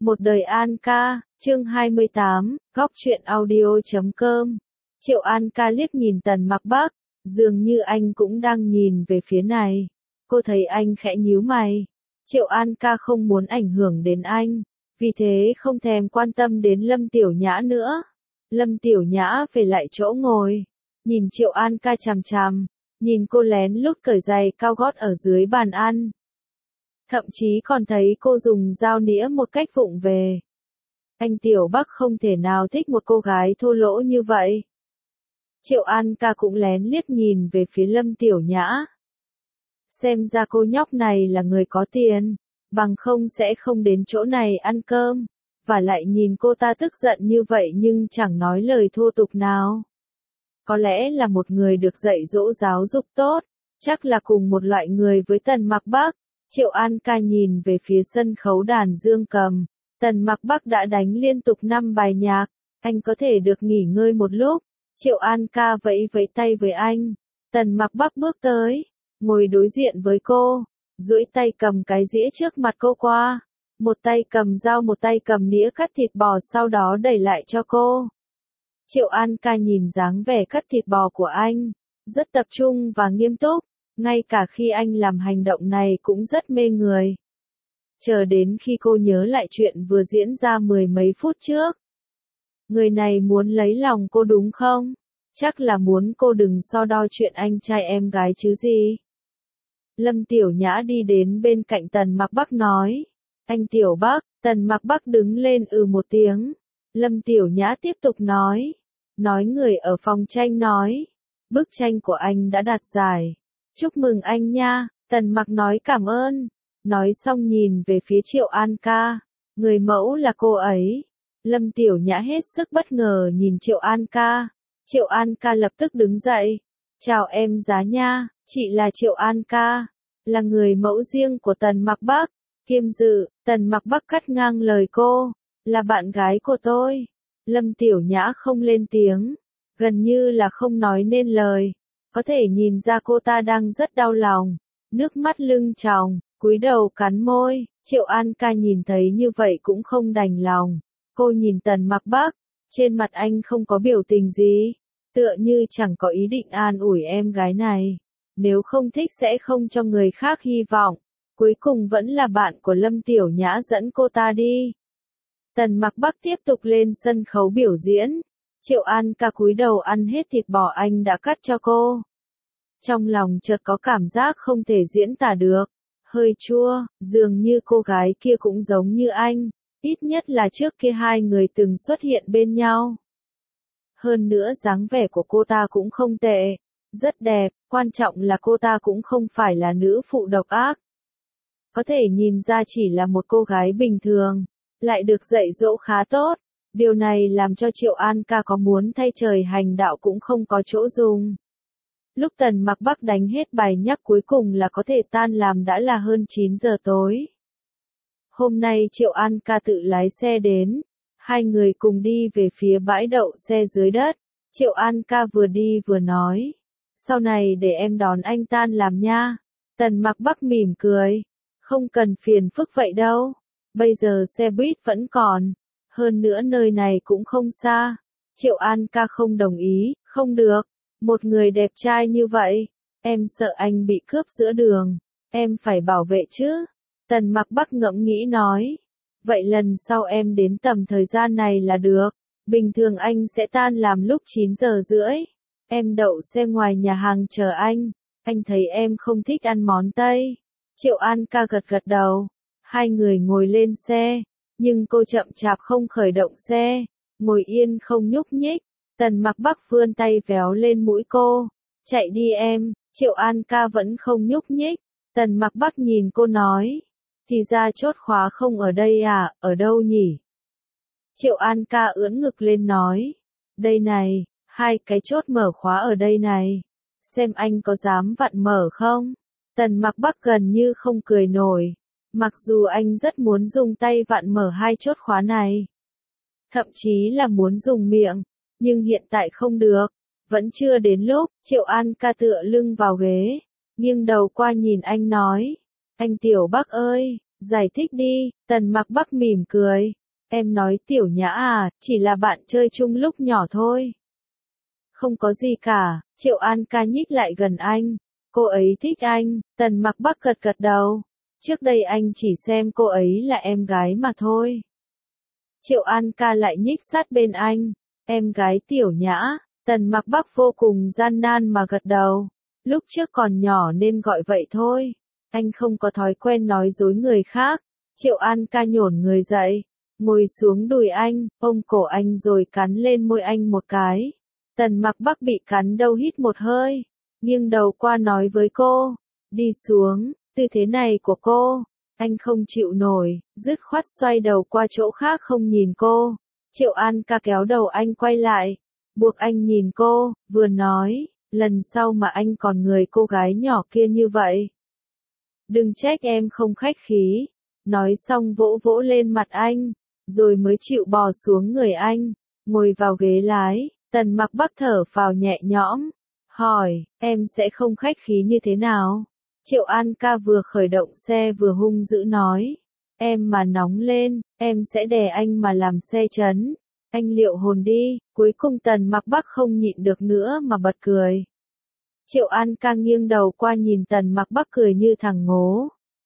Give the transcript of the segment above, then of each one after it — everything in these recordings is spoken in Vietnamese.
Một đời An ca, chương 28, góc truyện audio.com. Triệu An ca liếc nhìn Tần Mặc Bắc, dường như anh cũng đang nhìn về phía này. Cô thấy anh khẽ nhíu mày. Triệu An ca không muốn ảnh hưởng đến anh, vì thế không thèm quan tâm đến Lâm Tiểu Nhã nữa. Lâm Tiểu Nhã về lại chỗ ngồi, nhìn Triệu An ca chằm chằm, nhìn cô lén lút cởi giày cao gót ở dưới bàn ăn. Thậm chí còn thấy cô dùng dao nĩa một cách vụng về. Anh Tiểu Bắc không thể nào thích một cô gái thô lỗ như vậy. Triệu An ca cũng lén liếc nhìn về phía Lâm Tiểu Nhã. Xem ra cô nhóc này là người có tiền, bằng không sẽ không đến chỗ này ăn cơm, và lại nhìn cô ta tức giận như vậy nhưng chẳng nói lời thô tục nào. Có lẽ là một người được dạy dỗ giáo dục tốt, chắc là cùng một loại người với Tần Mặc Bắc. Triệu An ca nhìn về phía sân khấu đàn dương cầm, Tần Mặc Bắc đã đánh liên tục 5 bài nhạc, anh có thể được nghỉ ngơi một lúc. Triệu An ca vẫy vẫy tay với anh, Tần Mặc Bắc bước tới, ngồi đối diện với cô, duỗi tay cầm cái dĩa trước mặt cô qua, một tay cầm dao một tay cầm nĩa cắt thịt bò sau đó đẩy lại cho cô. Triệu An ca nhìn dáng vẻ cắt thịt bò của anh, rất tập trung và nghiêm túc. Ngay cả khi anh làm hành động này cũng rất mê người. Chờ đến khi cô nhớ lại chuyện vừa diễn ra mười mấy phút trước. Người này muốn lấy lòng cô đúng không? Chắc là muốn cô đừng so đo chuyện anh trai em gái chứ gì. Lâm Tiểu Nhã đi đến bên cạnh Tần Mặc Bắc nói. Anh Tiểu Bắc, Tần Mặc Bắc đứng lên một tiếng. Lâm Tiểu Nhã tiếp tục nói. Nói người ở phòng tranh nói. Bức tranh của anh đã đạt giải. Chúc mừng anh nha, Tần Mặc nói cảm ơn. Nói xong nhìn về phía Triệu An ca. Người mẫu là cô ấy. Lâm Tiểu Nhã hết sức bất ngờ nhìn Triệu An ca. Triệu An ca lập tức đứng dậy. Chào em giá nha, chị là Triệu An ca. Là người mẫu riêng của Tần Mặc Bắc. Kiêm dự, Tần Mặc Bắc cắt ngang lời cô. Là bạn gái của tôi. Lâm Tiểu Nhã không lên tiếng. Gần như là không nói nên lời. Có thể nhìn ra cô ta đang rất đau lòng, nước mắt lưng tròng, cúi đầu cắn môi. Triệu An ca nhìn thấy như vậy cũng không đành lòng. Cô nhìn Tần Mặc Bắc, trên mặt anh không có biểu tình gì, tựa như chẳng có ý định an ủi em gái này. Nếu không thích sẽ không cho người khác hy vọng. Cuối cùng vẫn là bạn của Lâm Tiểu Nhã dẫn cô ta đi. Tần Mặc Bắc tiếp tục lên sân khấu biểu diễn. Triệu An ca cúi đầu ăn hết thịt bò anh đã cắt cho cô. Trong lòng chợt có cảm giác không thể diễn tả được. Hơi chua, dường như cô gái kia cũng giống như anh. Ít nhất là trước kia hai người từng xuất hiện bên nhau. Hơn nữa dáng vẻ của cô ta cũng không tệ. Rất đẹp, quan trọng là cô ta cũng không phải là nữ phụ độc ác. Có thể nhìn ra chỉ là một cô gái bình thường. Lại được dạy dỗ khá tốt. Điều này làm cho Triệu An ca có muốn thay trời hành đạo cũng không có chỗ dùng. Lúc Tần Mặc Bắc đánh hết bài nhắc cuối cùng là có thể tan làm đã là hơn 9 giờ tối. Hôm nay Triệu An ca tự lái xe đến. Hai người cùng đi về phía bãi đậu xe dưới đất. Triệu An ca vừa đi vừa nói. Sau này để em đón anh tan làm nha. Tần Mặc Bắc mỉm cười. Không cần phiền phức vậy đâu. Bây giờ xe buýt vẫn còn. Hơn nữa nơi này cũng không xa. Triệu An ca không đồng ý. Không được. Một người đẹp trai như vậy, em sợ anh bị cướp giữa đường, em phải bảo vệ chứ. Tần Mặc Bắc ngẫm nghĩ nói, vậy lần sau em đến tầm thời gian này là được, bình thường anh sẽ tan làm lúc 9 giờ rưỡi. Em đậu xe ngoài nhà hàng chờ anh thấy em không thích ăn món Tây. Triệu An ca gật gật đầu, hai người ngồi lên xe, nhưng cô chậm chạp không khởi động xe, ngồi yên không nhúc nhích. Tần Mặc Bắc vươn tay véo lên mũi cô. Chạy đi em. Triệu An ca vẫn không nhúc nhích. Tần Mặc Bắc nhìn cô nói. Thì ra chốt khóa không ở đây à, ở đâu nhỉ? Triệu An ca ưỡn ngực lên nói. Đây này, hai cái chốt mở khóa ở đây này. Xem anh có dám vặn mở không? Tần Mặc Bắc gần như không cười nổi. Mặc dù anh rất muốn dùng tay vặn mở hai chốt khóa này. Thậm chí là muốn dùng miệng. Nhưng hiện tại không được, vẫn chưa đến lúc. Triệu An ca tựa lưng vào ghế, nghiêng đầu qua nhìn anh nói, anh Tiểu Bắc ơi, Giải thích đi, Tần Mặc Bắc mỉm cười. Em nói Tiểu Nhã à, chỉ là bạn chơi chung lúc nhỏ thôi. Không có gì cả, Triệu An ca nhích lại gần anh. Cô ấy thích anh, Tần Mặc Bắc gật gật đầu. Trước đây anh chỉ xem cô ấy là em gái mà thôi. Triệu An ca lại nhích sát bên anh. Em gái Tiểu Nhã, Tần Mặc Bắc vô cùng gian nan mà gật đầu. Lúc trước còn nhỏ nên gọi vậy thôi. Anh không có thói quen nói dối người khác. Triệu An ca nhổn người dậy, ngồi xuống đùi anh, ôm cổ anh rồi cắn lên môi anh một cái. Tần Mặc Bắc bị cắn đâu hít một hơi, nghiêng đầu qua nói với cô, đi xuống, tư thế này của cô, anh không chịu nổi, dứt khoát xoay đầu qua chỗ khác không nhìn cô. Triệu An ca kéo đầu anh quay lại, buộc anh nhìn cô, vừa nói, lần sau mà anh còn người cô gái nhỏ kia như vậy. Đừng trách em không khách khí. Nói xong vỗ vỗ lên mặt anh, rồi mới chịu bò xuống người anh, ngồi vào ghế lái. Tần Mặc Bắc thở phào nhẹ nhõm, hỏi, em sẽ không khách khí như thế nào? Triệu An ca vừa khởi động xe vừa hung dữ nói, em mà nóng lên, em sẽ đè anh mà làm xe chấn. Anh liệu hồn đi. Cuối cùng Tần Mặc Bắc không nhịn được nữa mà bật cười. Triệu An ca nghiêng đầu qua nhìn Tần Mặc Bắc cười như thằng ngố.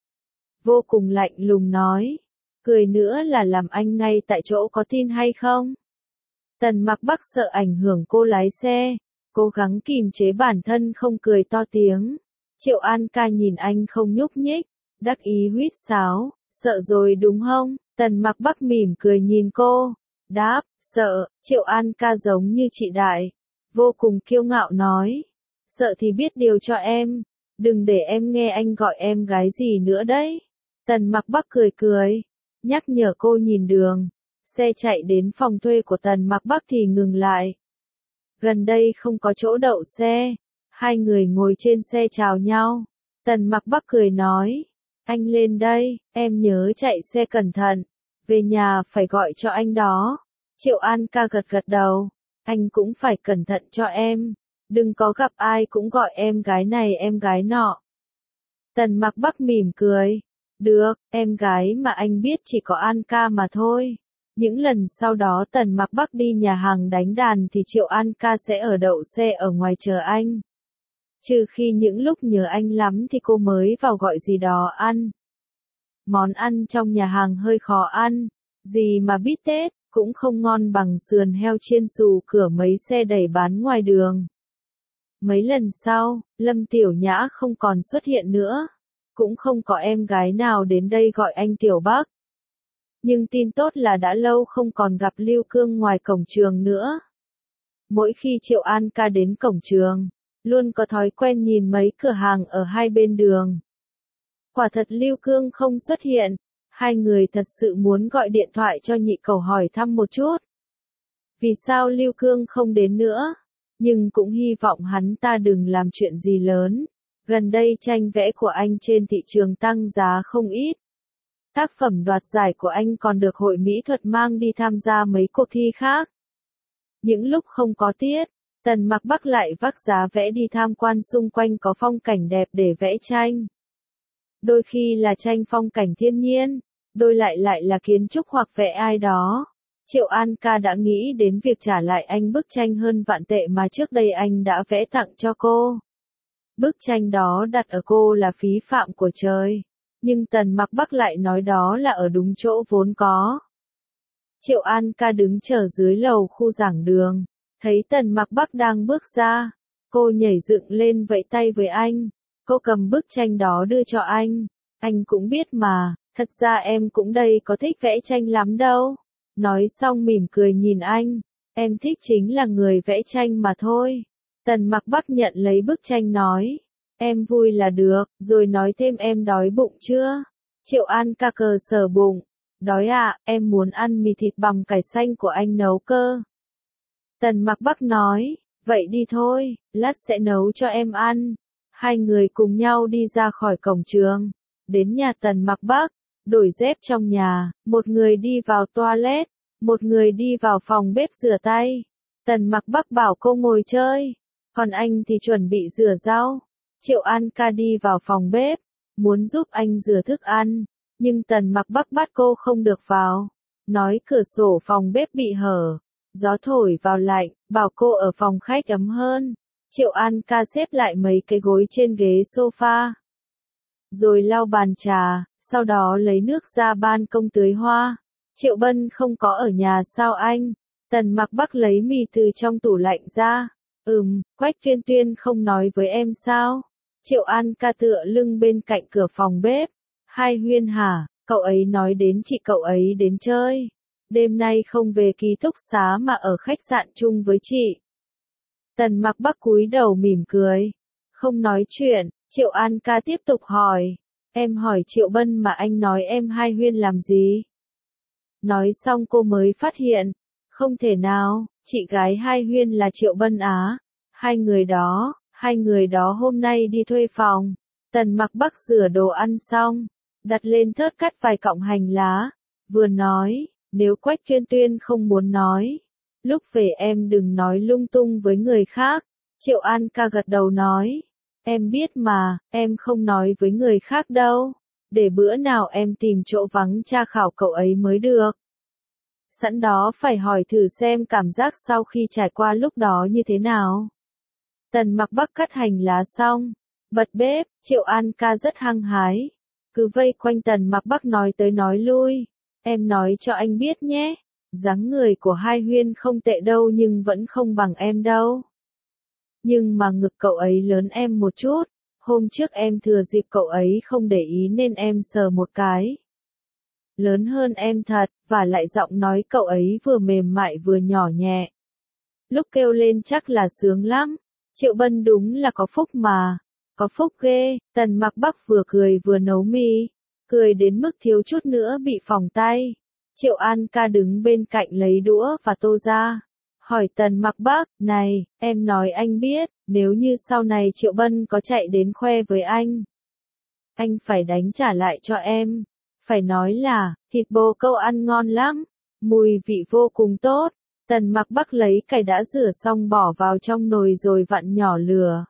Vô cùng lạnh lùng nói, cười nữa là làm anh ngay tại chỗ có tin hay không? Tần Mặc Bắc sợ ảnh hưởng cô lái xe, cố gắng kìm chế bản thân không cười to tiếng. Triệu An ca nhìn anh không nhúc nhích, đắc ý huýt sáo, sợ rồi đúng không? Tần Mặc Bắc mỉm cười nhìn cô, đáp, sợ. Triệu An ca giống như chị Đại, vô cùng kiêu ngạo nói, sợ thì biết điều cho em, đừng để em nghe anh gọi em gái gì nữa đấy. Tần Mặc Bắc cười cười, nhắc nhở cô nhìn đường. Xe chạy đến phòng thuê của Tần Mặc Bắc thì ngừng lại. Gần đây không có chỗ đậu xe, hai người ngồi trên xe chào nhau. Tần Mặc Bắc cười nói, anh lên đây, em nhớ chạy xe cẩn thận, về nhà phải gọi cho anh đó. Triệu An ca gật gật đầu, anh cũng phải cẩn thận cho em, đừng có gặp ai cũng gọi em gái này em gái nọ. Tần Mặc Bắc mỉm cười, được, em gái mà anh biết chỉ có An ca mà thôi. Những lần sau đó Tần Mặc Bắc đi nhà hàng đánh đàn thì Triệu An ca sẽ ở đậu xe ở ngoài chờ anh. Trừ khi những lúc nhớ anh lắm thì cô mới vào gọi gì đó ăn. Món ăn trong nhà hàng hơi khó ăn, gì mà bít tết, cũng không ngon bằng sườn heo chiên xù cửa mấy xe đẩy bán ngoài đường. Mấy lần sau, Lâm Tiểu Nhã không còn xuất hiện nữa, cũng không có em gái nào đến đây gọi anh Tiểu Bắc. Nhưng tin tốt là đã lâu không còn gặp Lưu Cương ngoài cổng trường nữa. Mỗi khi Triệu An ca đến cổng trường, luôn có thói quen nhìn mấy cửa hàng ở hai bên đường. Quả thật Lưu Cương không xuất hiện, hai người thật sự muốn gọi điện thoại cho nhị cầu hỏi thăm một chút. Vì sao Lưu Cương không đến nữa? Nhưng cũng hy vọng hắn ta đừng làm chuyện gì lớn. Gần đây tranh vẽ của anh trên thị trường tăng giá không ít. Tác phẩm đoạt giải của anh còn được hội mỹ thuật mang đi tham gia mấy cuộc thi khác. Những lúc không có tiết, Tần Mặc Bắc lại vác giá vẽ đi tham quan xung quanh có phong cảnh đẹp để vẽ tranh. Đôi khi là tranh phong cảnh thiên nhiên, đôi lại là kiến trúc hoặc vẽ ai đó. Triệu An ca đã nghĩ đến việc trả lại anh bức tranh hơn vạn tệ mà trước đây anh đã vẽ tặng cho cô. Bức tranh đó đặt ở cô là phí phạm của trời. Nhưng Tần Mặc Bắc lại nói đó là ở đúng chỗ vốn có. Triệu An ca đứng chờ dưới lầu khu giảng đường, thấy Tần Mặc Bắc đang bước ra. Cô nhảy dựng lên vẫy tay với anh. Cô cầm bức tranh đó đưa cho anh. Anh cũng biết mà, thật ra em cũng đây có thích vẽ tranh lắm đâu. Nói xong mỉm cười nhìn anh. Em thích chính là người vẽ tranh mà thôi. Tần Mặc Bắc nhận lấy bức tranh nói. Em vui là được, rồi nói thêm em đói bụng chưa? Triệu An ca cờ sờ bụng. Đói ạ, em muốn ăn mì thịt bằm cải xanh của anh nấu cơ. Tần Mặc Bắc nói, vậy đi thôi, lát sẽ nấu cho em ăn. Hai người cùng nhau đi ra khỏi cổng trường, đến nhà Tần Mặc Bắc, đổi dép trong nhà, một người đi vào toilet, một người đi vào phòng bếp rửa tay. Tần Mặc Bắc bảo cô ngồi chơi, còn anh thì chuẩn bị rửa rau. Triệu An ca đi vào phòng bếp, muốn giúp anh rửa thức ăn, Nhưng Tần Mặc Bắc bắt cô không được vào. Nói cửa sổ phòng bếp bị hở. Gió thổi vào lạnh, bảo cô ở phòng khách ấm hơn. Triệu An ca xếp lại mấy cái gối trên ghế sofa. Rồi lau bàn trà, sau đó lấy nước ra ban công tưới hoa. Triệu Bân không có ở nhà sao anh? Tần Mặc Bắc lấy mì từ trong tủ lạnh ra. Quách Tuyên Tuyên không nói với em sao? Triệu An ca tựa lưng bên cạnh cửa phòng bếp. Hai Huyên hả? Cậu ấy nói đến chị cậu ấy đến chơi. Đêm nay không về ký túc xá mà ở khách sạn chung với chị. Tần Mặc Bắc cúi đầu mỉm cười. Không nói chuyện, Triệu An ca tiếp tục hỏi. Em hỏi Triệu Bân mà anh nói em Hai Huyên làm gì? Nói xong cô mới phát hiện. Không thể nào, chị gái Hai Huyên là Triệu Bân á. Hai người đó hôm nay đi thuê phòng. Tần Mặc Bắc rửa đồ ăn xong, đặt lên thớt cắt vài cọng hành lá. Vừa nói, nếu Quách Tuyên Tuyên không muốn nói. Lúc về em đừng nói lung tung với người khác. Triệu An ca gật đầu nói. Em biết mà, em không nói với người khác đâu. Để bữa nào em tìm chỗ vắng tra khảo cậu ấy mới được. Sẵn đó phải hỏi thử xem cảm giác sau khi trải qua lúc đó như thế nào. Tần Mặc Bắc cắt hành lá xong, bật bếp, Triệu An ca rất hăng hái. Cứ vây quanh Tần Mặc Bắc nói tới nói lui. Em nói cho anh biết nhé, dáng người của Hai Huyên không tệ đâu nhưng vẫn không bằng em đâu. Nhưng mà ngực cậu ấy lớn em một chút, hôm trước em thừa dịp cậu ấy không để ý nên em sờ một cái. Lớn hơn em thật, và lại giọng nói cậu ấy vừa mềm mại vừa nhỏ nhẹ. Lúc kêu lên chắc là sướng lắm. Triệu Bân đúng là có phúc mà. Có phúc ghê. Tần Mặc Bắc vừa cười vừa nấu mì. Cười đến mức thiếu chút nữa bị phỏng tay. Triệu An ca đứng bên cạnh lấy đũa và tô ra. Hỏi Tần Mặc Bắc, này, em nói anh biết, nếu như sau này Triệu Bân có chạy đến khoe với anh phải đánh trả lại cho em. Phải nói là, thịt bồ câu ăn ngon lắm, mùi vị vô cùng tốt. Tần Mặc Bắc lấy cải đã rửa xong bỏ vào trong nồi rồi vặn nhỏ lửa.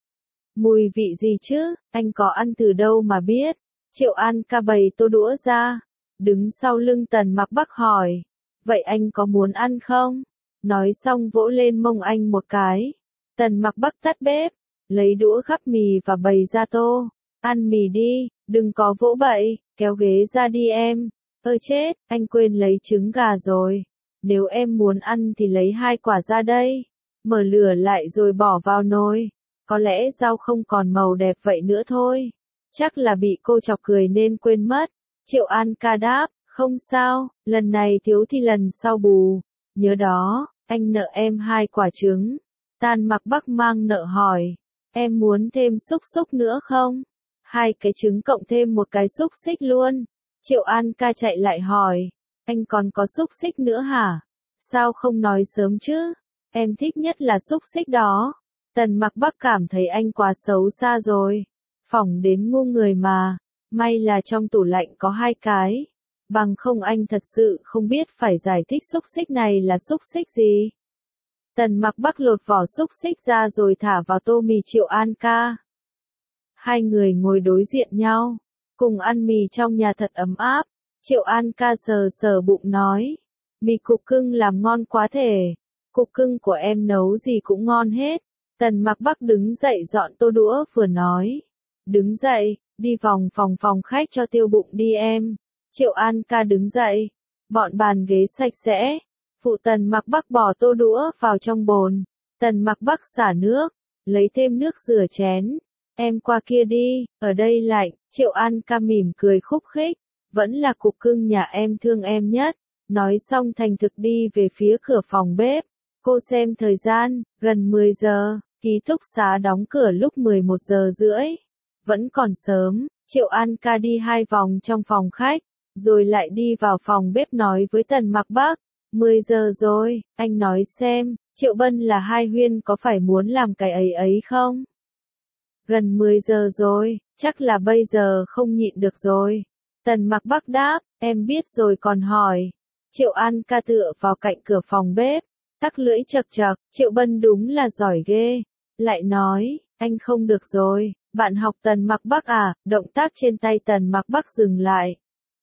Mùi vị gì chứ, anh có ăn từ đâu mà biết? Triệu An ca bày tô đũa ra, đứng sau lưng Tần Mặc Bắc hỏi. Vậy anh có muốn ăn không? Nói xong vỗ lên mông anh một cái. Tần Mặc Bắc tắt bếp, lấy đũa gắp mì và bày ra tô. Ăn mì đi, đừng có vỗ bậy, kéo ghế ra đi em. Ơ chết, anh quên lấy trứng gà rồi. Nếu em muốn ăn thì lấy 2 quả ra đây. Mở lửa lại rồi bỏ vào nồi. Có lẽ rau không còn màu đẹp vậy nữa thôi. Chắc là bị cô chọc cười nên quên mất. Triệu An ca đáp, không sao, lần này thiếu thì lần sau bù. Nhớ đó, anh nợ em 2 quả trứng. Tần Mặc Bắc mang nợ hỏi. Em muốn thêm xúc xích nữa không? 2 cái trứng cộng thêm 1 cái xúc xích luôn. Triệu An ca chạy lại hỏi. Anh còn có xúc xích nữa hả? Sao không nói sớm chứ? Em thích nhất là xúc xích đó. Tần Mặc Bắc cảm thấy anh quá xấu xa rồi. Phỏng đến ngu người mà. May là trong tủ lạnh có 2 cái. Bằng không anh thật sự không biết phải giải thích xúc xích này là xúc xích gì. Tần Mặc Bắc lột vỏ xúc xích ra rồi thả vào tô mì Triệu An ca. Hai người ngồi đối diện nhau, cùng ăn mì trong nhà thật ấm áp. Triệu An ca sờ sờ bụng nói. Mì cục cưng làm ngon quá thể. Cục cưng của em nấu gì cũng ngon hết. Tần Mặc Bắc đứng dậy dọn tô đũa vừa nói. Đứng dậy, đi vòng phòng khách cho tiêu bụng đi em. Triệu An ca đứng dậy. Bọn bàn ghế sạch sẽ. Phụ Tần Mặc Bắc bỏ tô đũa vào trong bồn. Tần Mặc Bắc xả nước. Lấy thêm nước rửa chén. Em qua kia đi, ở đây lạnh. Triệu An ca mỉm cười khúc khích. Vẫn là cục cưng nhà em thương em nhất. Nói xong thành thực đi về phía cửa phòng bếp. Cô xem thời gian, gần 10 giờ, ký túc xá đóng cửa lúc 11 giờ rưỡi. Vẫn còn sớm, Triệu An ca đi 2 vòng trong phòng khách, rồi lại đi vào phòng bếp nói với Tần Mặc Bắc. 10 giờ rồi, anh nói xem, Triệu Bân là Hai Huyên có phải muốn làm cái ấy không? Gần 10 giờ rồi, chắc là bây giờ không nhịn được rồi. Tần Mặc Bắc đáp, em biết rồi còn hỏi. Triệu An ca tựa vào cạnh cửa phòng bếp, tắc lưỡi chật chật, Triệu Bân đúng là giỏi ghê. Lại nói, anh không được rồi, bạn học Tần Mặc Bắc à, động tác trên tay Tần Mặc Bắc dừng lại.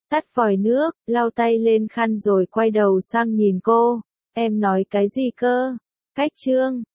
tắt vòi nước, lau tay lên khăn rồi quay đầu sang nhìn cô. Em nói cái gì cơ? Cách trương.